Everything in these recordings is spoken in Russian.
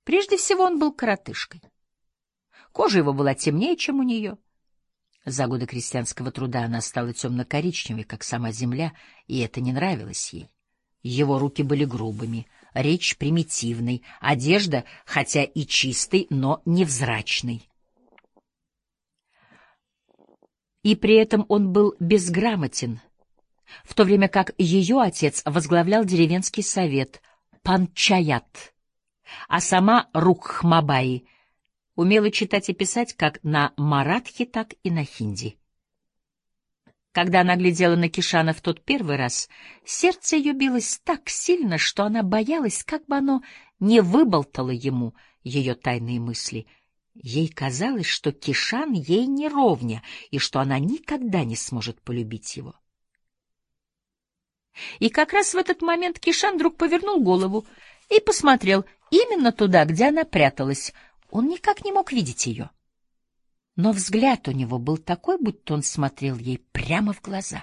Прежде всего он был коротышкой. Кожа его была темнее, чем у нее. За годы крестьянского труда она стала темно-коричневой, как сама земля, и это не нравилось ей. Его руки были грубыми, речь примитивной, одежда, хотя и чистой, но невзрачной. И при этом он был безграмотен, в то время как ее отец возглавлял деревенский совет панчаят, а сама Рукхмабаи умела читать и писать как на маратхи, так и на хинди. Когда она глядела на Кишана в тот первый раз, сердце ее билось так сильно, что она боялась, как бы оно не выболтало ему ее тайные мысли. Ей казалось, что Кишан ей не ровня, и что она никогда не сможет полюбить его. И как раз в этот момент Кишан вдруг повернул голову и посмотрел именно туда, где она пряталась. Он никак не мог видеть ее. Но взгляд у него был такой, будто он смотрел ей прямо в глаза.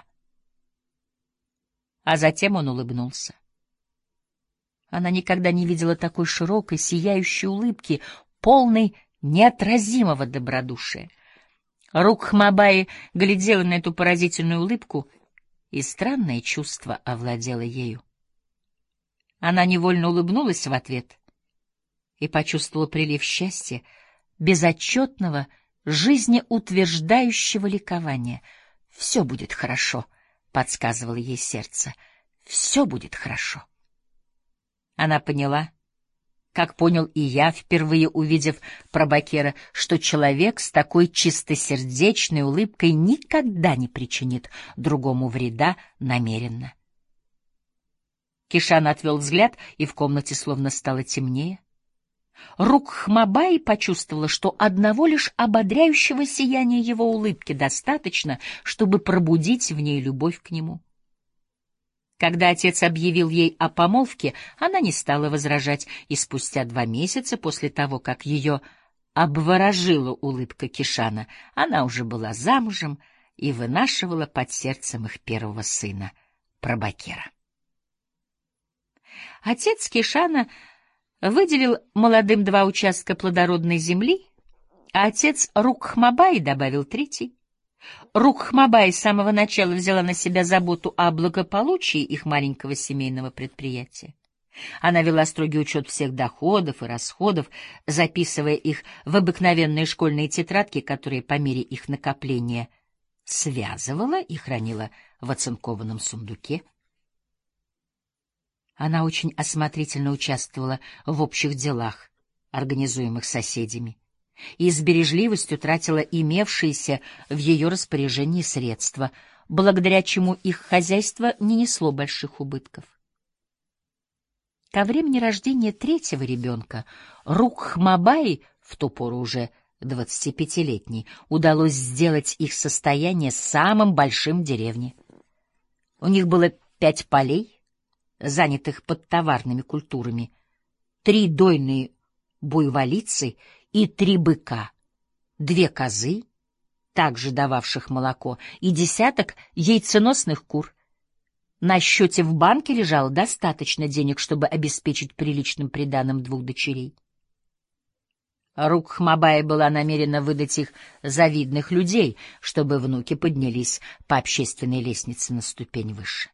А затем он улыбнулся. Она никогда не видела такой широкой, сияющей улыбки, полной неотразимого добродушия. Рукхмабаи глядела на эту поразительную улыбку, и странное чувство овладело ею. Она невольно улыбнулась в ответ и почувствовала прилив счастья, безотчетного, жизнеутверждающего ликования. «Все будет хорошо», — подсказывало ей сердце, — «все будет хорошо». Она поняла, как понял и я, впервые увидев Прабхакера, что человек с такой чистосердечной улыбкой никогда не причинит другому вреда намеренно. Кишан отвел взгляд, и в комнате словно стало темнее. Рукхмабаи почувствовала, что одного лишь ободряющего сияния его улыбки достаточно, чтобы пробудить в ней любовь к нему. Когда отец объявил ей о помолвке, она не стала возражать, и спустя 2 месяца после того, как ее обворожила улыбка Кишана, она уже была замужем и вынашивала под сердцем их первого сына, Прабхакера. Отец Кишана выделил молодым 2 участка плодородной земли, а отец Рукхмабаи добавил 3. Рукхмабаи с самого начала взяла на себя заботу о благополучии их маленького семейного предприятия. Она вела строгий учет всех доходов и расходов, записывая их в обыкновенные школьные тетрадки, которые по мере их накопления связывала и хранила в оцинкованном сундуке. Она очень осмотрительно участвовала в общих делах, организуемых соседями, и с бережливостью тратила имевшиеся в ее распоряжении средства, благодаря чему их хозяйство не несло больших убытков. Ко времени рождения 3-го ребенка Рукхмабаи, в ту пору уже 25-летней, удалось сделать их состояние самым большим в деревне. У них было 5 полей, занятых под товарными культурами, 3 дойные буйволицы и 3 быка, 2 козы, также дававших молоко, и 10 яйценосных кур. На счете в банке лежало достаточно денег, чтобы обеспечить приличным приданым 2 дочерей. Рукхмабаи была намерена выдать их за видных людей, чтобы внуки поднялись по общественной лестнице на ступень выше.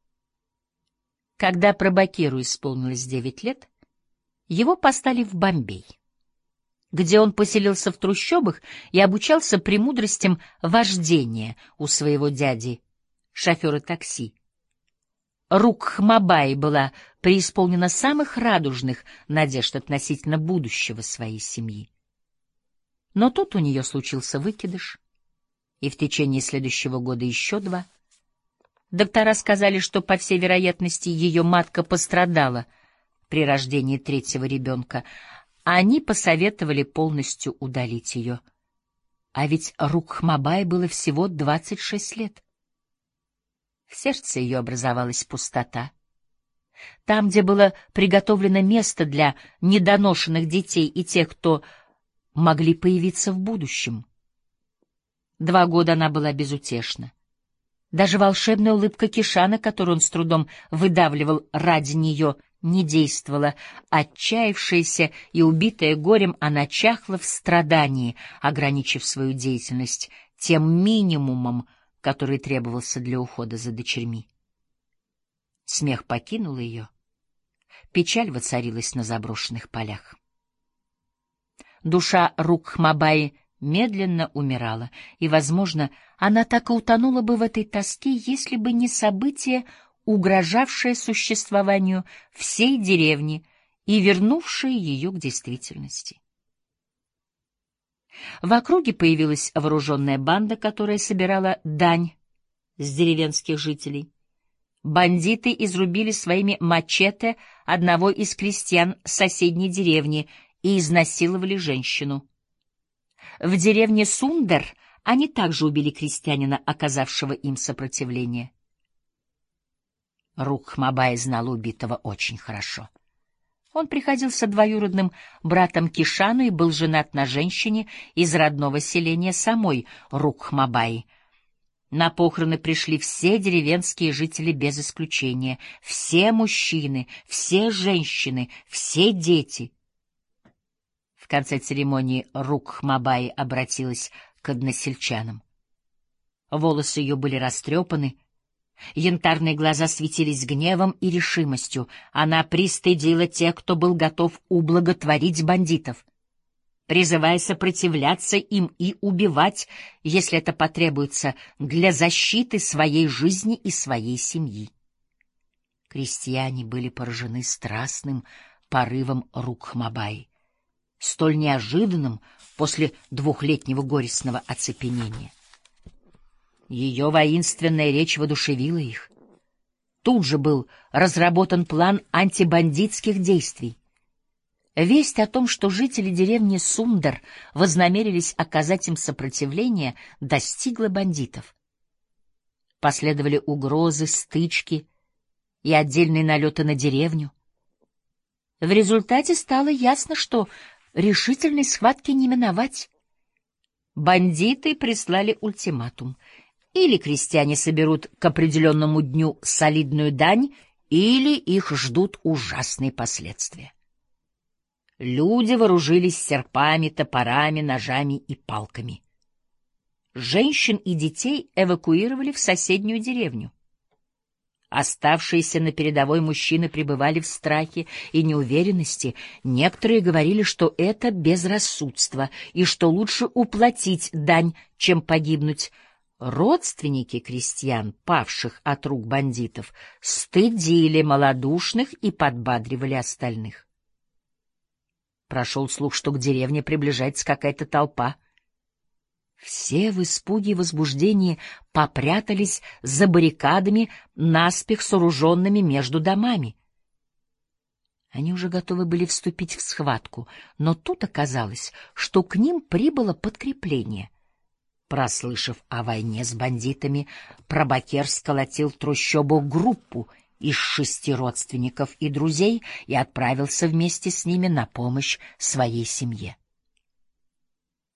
Когда Прабхакеру исполнилось 9 лет, его послали в Бомбей, где он поселился в трущобах и обучался премудростям вождения у своего дяди, шофера такси. Рукхмабаи была преисполнена самых радужных надежд относительно будущего своей семьи. Но тут у нее случился выкидыш, и в течение следующего года еще 2. Доктора сказали, что, по всей вероятности, ее матка пострадала при рождении 3-го ребенка, а они посоветовали полностью удалить ее. А ведь Рукхмабаи было всего 26 лет. В сердце ее образовалась пустота. Там, где было приготовлено место для недоношенных детей и тех, кто могли появиться в будущем. 2 года она была безутешна. Даже волшебная улыбка Кишана, которую он с трудом выдавливал ради нее, не действовала. Отчаявшаяся и убитая горем, она чахла в страдании, ограничив свою деятельность тем минимумом, который требовался для ухода за дочерьми. Смех покинул ее. Печаль воцарилась на заброшенных полях. Душа Рукхмабаи медленно умирала, и, возможно, она так и утонула бы в этой тоске, если бы не событие, угрожавшее существованию всей деревни и вернувшее ее к действительности. В округе появилась вооруженная банда, которая собирала дань с деревенских жителей. Бандиты изрубили своими мачете одного из крестьян соседней деревни и изнасиловали женщину. В деревне Сундер они также убили крестьянина, оказавшего им сопротивление. Рукхмабай знал убитого очень хорошо. Он приходился двоюродным братом Кишану и был женат на женщине из родного селения самой Рукхмабаи. На похороны пришли все деревенские жители без исключения, все мужчины, все женщины, все дети. В конце церемонии Рукхмабаи обратилась к односельчанам. Волосы ее были растрепаны, янтарные глаза светились гневом и решимостью. Она пристыдила тех, кто был готов ублаготворить бандитов, призывая сопротивляться им и убивать, если это потребуется, для защиты своей жизни и своей семьи. Крестьяне были поражены страстным порывом Рукхмабаи, столь неожиданным после двухлетнего горестного оцепенения. Ее воинственная речь воодушевила их. Тут же был разработан план антибандитских действий. Весть о том, что жители деревни Сундер вознамерились оказать им сопротивление, достигла бандитов. Последовали угрозы, стычки и отдельные налеты на деревню. В результате стало ясно, что решительной схватки не миновать. Бандиты прислали ультиматум: или крестьяне соберут к определенному дню солидную дань, или их ждут ужасные последствия. Люди вооружились серпами, топорами, ножами и палками. Женщин и детей эвакуировали в соседнюю деревню. Оставшиеся на передовой мужчины пребывали в страхе и неуверенности. Некоторые говорили, что это безрассудство и что лучше уплатить дань, чем погибнуть. Родственники крестьян, павших от рук бандитов, стыдили малодушных и подбадривали остальных. Прошел слух, что к деревне приближается какая-то толпа. Все в испуге и возбуждении попрятались за баррикадами, наспех сооруженными между домами. Они уже готовы были вступить в схватку, но тут оказалось, что к ним прибыло подкрепление. Прослышав о войне с бандитами, Прабакер сколотил в трущобах группу из 6 родственников и друзей и отправился вместе с ними на помощь своей семье.